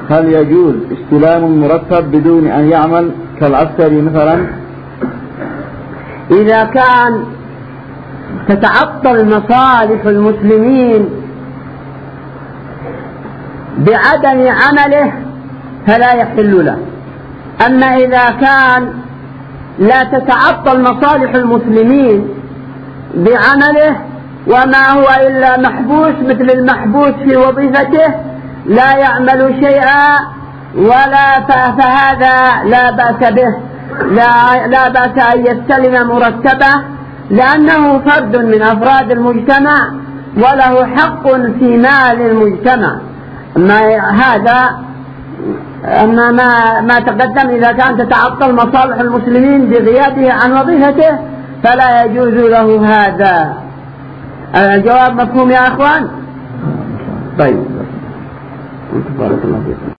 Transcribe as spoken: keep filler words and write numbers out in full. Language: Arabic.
هل يجوز استلام المرتب بدون أن يعمل كالعسكري مثلا؟ إذا كان تتعطل مصالح المسلمين بعدم عمله فلا يحل له. أما إذا كان لا تتعطل مصالح المسلمين بعمله وما هو إلا محبوس مثل المحبوس في وظيفته لا يعمل شيئا ولا فهذا لا بأس به، لا, لا بأس أن يستلم مرتبه لأنه فرد من أفراد المجتمع وله حق في مال المجتمع. ما هذا أما ما, ما تقدم إذا كان تتعطل مصالح المسلمين بغيابه عن وظيفته فلا يجوز له هذا. الجواب مفهوم يا أخوان؟ طيب.